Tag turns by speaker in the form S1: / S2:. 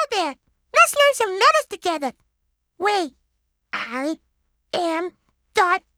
S1: there. Let's learn some letters together. Wait. I am dot